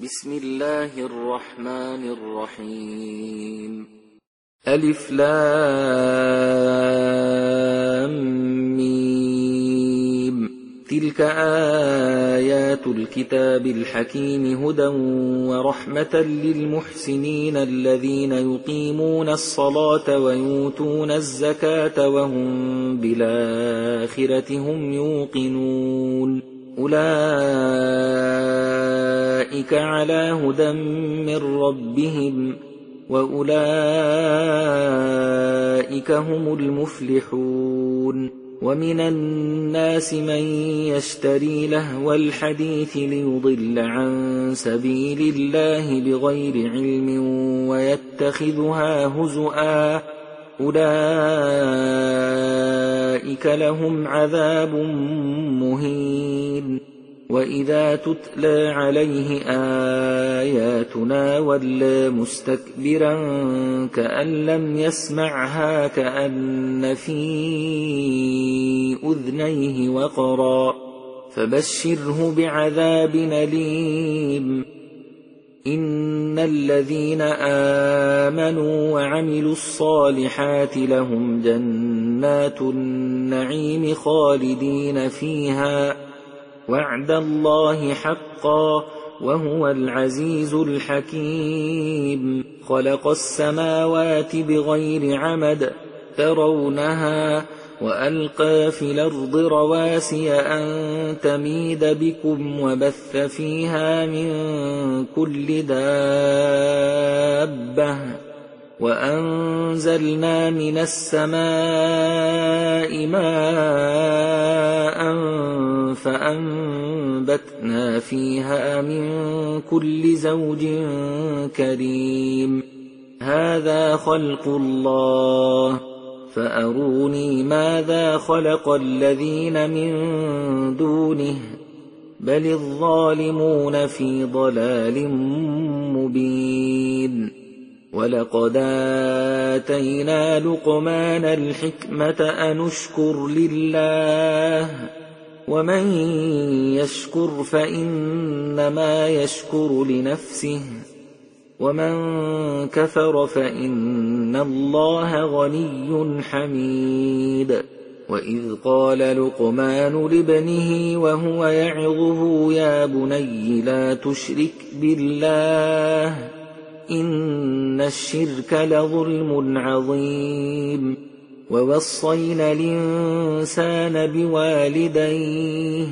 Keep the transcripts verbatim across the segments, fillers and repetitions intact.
بسم الله الرحمن الرحيم. ألف لام ميم. تلك آيات الكتاب الحكيم هدى ورحمة للمحسنين الذين يقيمون الصلاة ويؤتون الزكاة وهم بالآخرة هم يوقنون. أولئك على هدى من ربهم وأولئك هم المفلحون. ومن الناس من يشتري لهو الحديث ليضل عن سبيل الله بغير علم ويتخذها هزؤا أولئك لهم عذاب مهين. وإذا تتلى عليه آياتنا ولى مستكبرا كأن لم يسمعها كأن في أذنيه وقرا فبشره بعذاب أليم. إن الذين آمنوا وعملوا الصالحات لهم جنات النعيم خالدين فيها وعد الله حقا وهو العزيز الحكيم. خلق السماوات بغير عمد ترونها وألقى في الأرض رواسي أن تميد بكم وبث فيها من كل دابة وأنزلنا من السماء ماء فأنبتنا فيها من كل زوج كريم. هذا خلق الله فأروني ماذا خلق الذين من دونه بل الظالمون في ضلال مبين. ولقد آتينا لقمان الحكمة أن اشكر لله ومن يشكر فإنما يشكر لنفسه ومن كفر فإن الله غني حميد. وإذ قال لقمان لابنه وهو يعظه يا بني لا تشرك بالله إن الشرك لظلم عظيم. ووصينا الإنسان بوالديه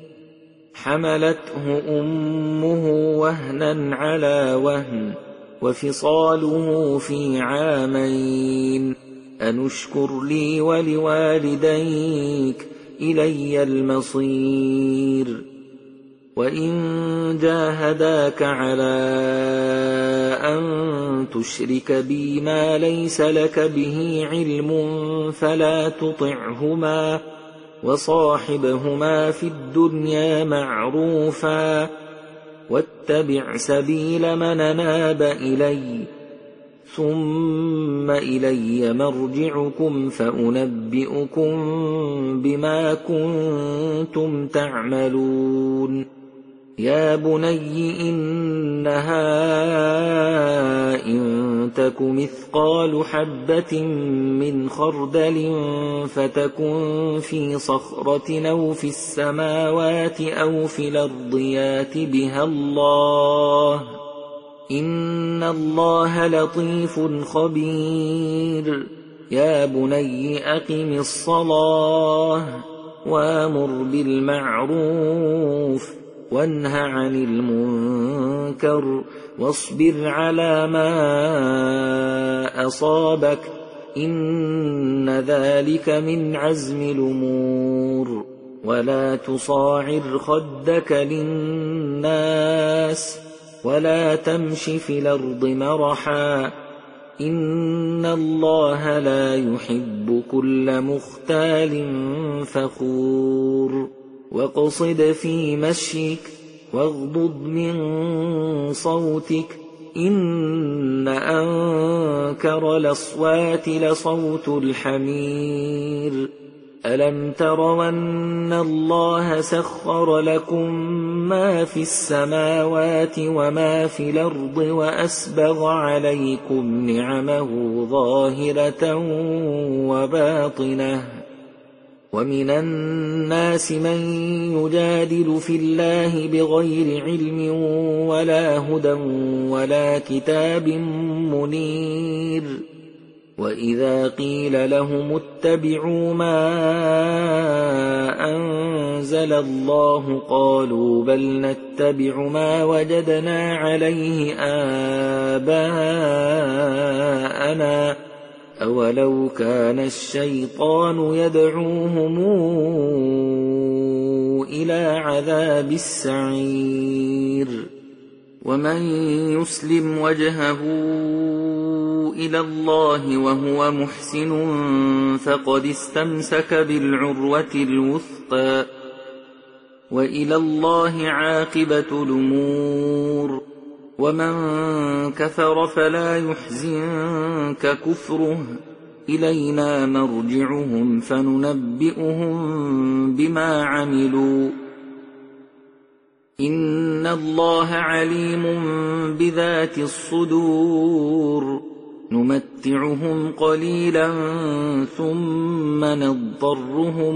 حملته أمه وهنا على وهن وفصاله في عامين أن اشكر لي ولوالديك إلي المصير. وإن جاهداك على أن تشرك بي ما ليس لك به علم فلا تطعهما وصاحبهما في الدنيا معروفا واتبع سبيل من أناب إلي ثم إلي مرجعكم فأنبئكم بما كنتم تعملون. يا بني إنها إن تك مثقال حبة من خردل فتكن في صخرة أو في السماوات أو في الأرض يات بها الله إن الله لطيف خبير. يا بني أقم الصلاة وأمر بالمعروف وانه عن المنكر واصبر على ما أصابك إن ذلك من عزم الأمور. ولا تصاعر خدك للناس ولا تمش في الأرض مرحا إن الله لا يحب كل مختال فخور. واقصد في مشيك واغضض من صوتك إن أنكر الأصوات لصوت الحمير ألم تروا أن الله سخر لكم ما في السماوات وما في الأرض وأسبغ عليكم نعمه ظاهرة وباطنة ومن الناس من يجادل في الله بغير علم ولا هدى ولا كتاب منير وإذا قيل لهم اتبعوا ما أنزل الله قالوا بل نتبع ما وجدنا عليه آباءنا أولو كان الشيطان يدعوهم إلى عذاب السعير ومن يسلم وجهه إلى الله وهو محسن فقد استمسك بالعروة الوثقى وإلى الله عاقبة الأمور ومن كفر فلا يحزنك كفره إلينا مرجعهم فننبئهم بما عملوا إن الله عليم بذات الصدور نمتعهم قليلا ثم نضطرهم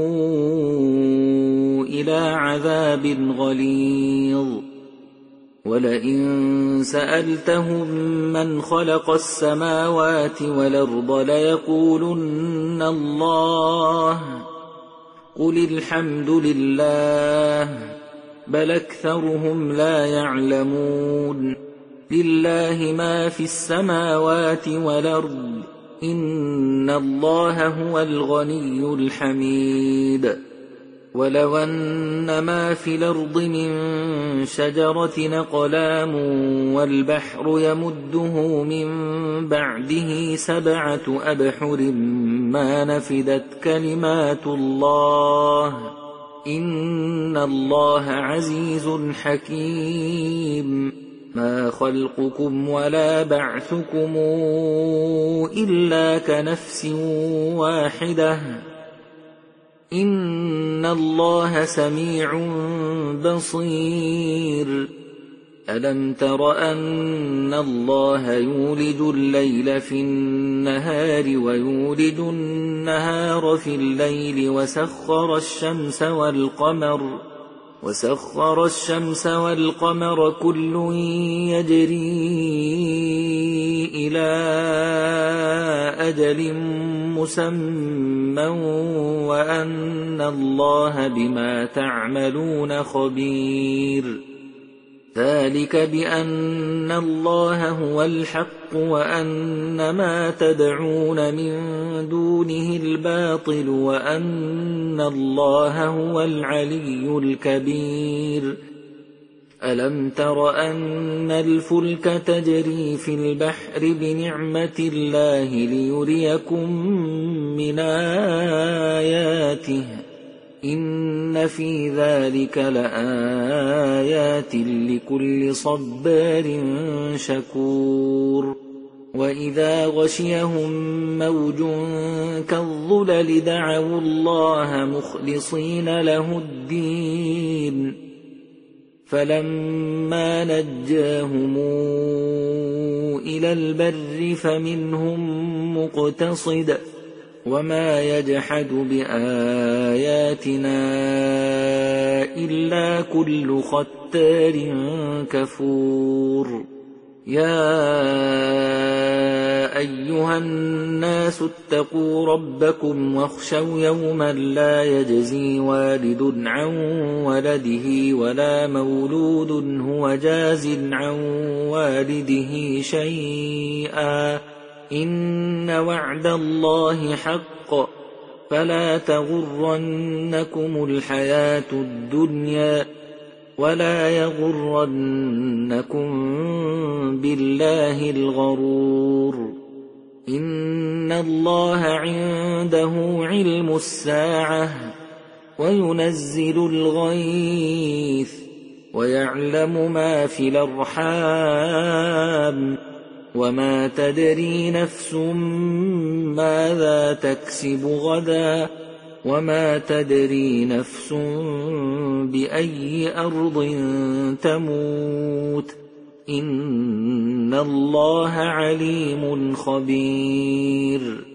إلى عذاب غليظ ولئن سألتهم من خلق السماوات والأرض ليقولن الله قل الحمد لله بل أكثرهم لا يعلمون لله ما في السماوات والأرض إن الله هو الغني الحميد ولو أن ما في الأرض من شجرة أقلام والبحر يمده من بعده سبعة أبحر ما نفدت كلمات الله إن الله عزيز حكيم ما خلقكم ولا بعثكم إلا كنفس واحدة إن الله سميع بصير ألم تر أن الله يولج الليل في النهار ويولج النهار في الليل وسخر الشمس والقمر وسخر الشمس والقمر كل يجري إلى أجل مسمى وأن الله بما تعملون خبير ذلك بأن الله هو الحق وأن ما تدعون من دونه الباطل وأن الله هو العلي الكبير ألم تر أن الفلك تجري في البحر بنعمة الله ليريكم من آياته إن في ذلك لآيات لكل صبار شكور وإذا غشيهم موج كالظلل دعوا الله مخلصين له الدين فلما نجاهم إلى البر فمنهم مقتصد وما يجحد بآياتنا إلا كل ختار كفور يا أيها الناس اتقوا ربكم واخشوا يوما لا يجزي والد عن ولده ولا مولود هو جاز عن والده شيئا إن وعد الله حق فلا تغرنكم الحياة الدنيا ولا يغرنكم بالله الغرور إن الله عنده علم الساعة وينزل الغيث ويعلم ما في الأرحام وما تدري نفس ماذا تكسب غدا وما تدري نفس بأي أرض تموت إن الله عليم خبير